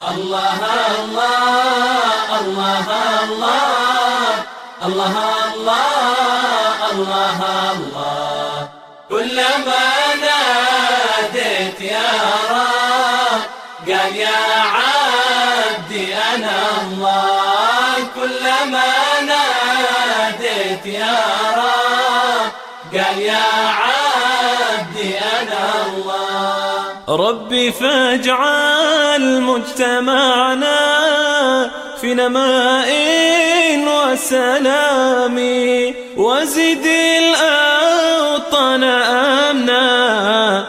الله الله الله الله الله الله الله كلما ناديت يا رب قال يا عبدي أنا الله كلما ناديت يا رب قال يا عبدي أنا الله ربي فاجعل مجتمعنا في نماء وسلام وزد الأوطان أمنا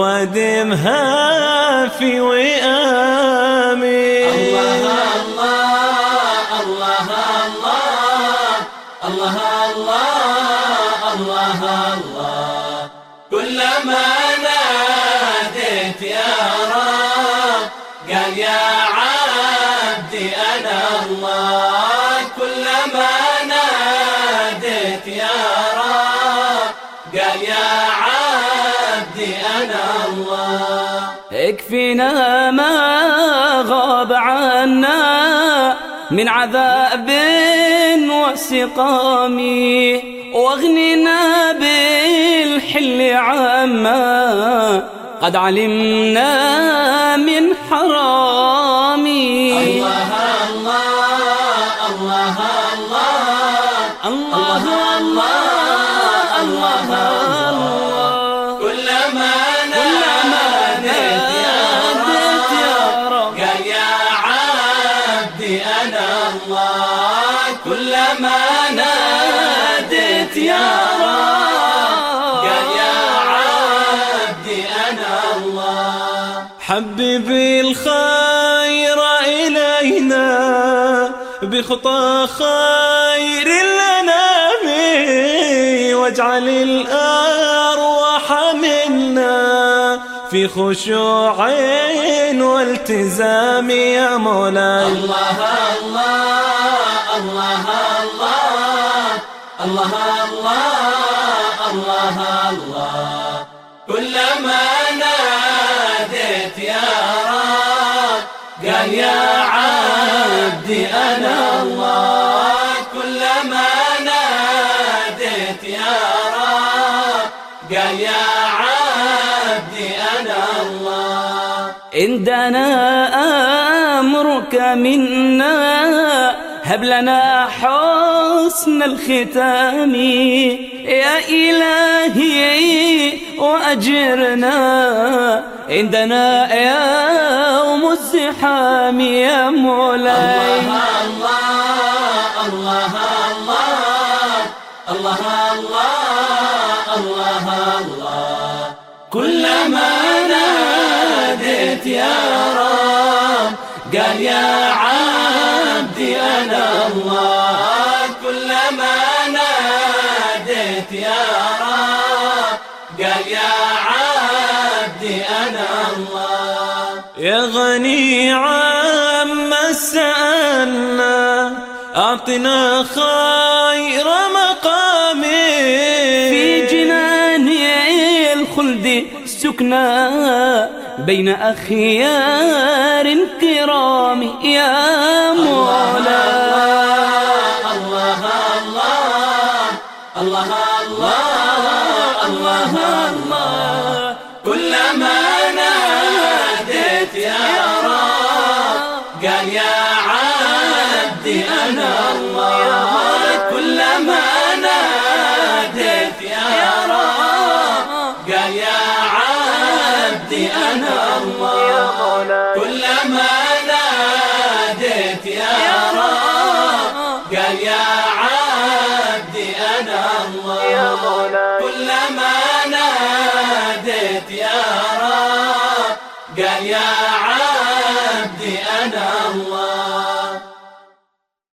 وادمها في وئام الله الله الله الله الله الله الله كلما ناديت يا رب قال يا عبدي أنا الله كلما ناديت يا رب قال يا عبدي أنا الله اكفنا ما غاب عنا من عذاب وسقام واغننا بالحل عما قد علمنا من حرام الله الله الله الله الله الله الله كلما ناديت يا رب قال يا عبدي أنا الله كلما ناديت يا رب قال يا عبدي أنا الله حبب الخير إلينا بخطى خير الأنام واجعل الأرواح منا في خشوع والتزام يا مولاي الله الله الله الله الله الله الله كلما ناديت يا رب قال يا عبدي أنا الله كلما ناديت يا رب قال يا عبدي أنا الله عندنا أمرك منا هب لنا حسن الختام يا إلهي وأجرنا عندنا يوم الزحام يا مولاي الله الله الله الله الله الله كلما ناديت يا رب قال يا عبدي أنا الله كلما ناديت يا رب قال يا عبدي أنا الله يا غني عما سألنا أعطنا خير مقام في جنان الخلد سكنا بين أخيار كرام يا مولاي الله الله الله الله الله الله كلما ناديت يا رب قال يا عبدي أنا الله كلما ناديت يا رب قال يا عبدي أنا الله كلما ناديت يا رب قال يا عبدي أنا الله كلما ناديت يا رب قال يا عبدي أنا الله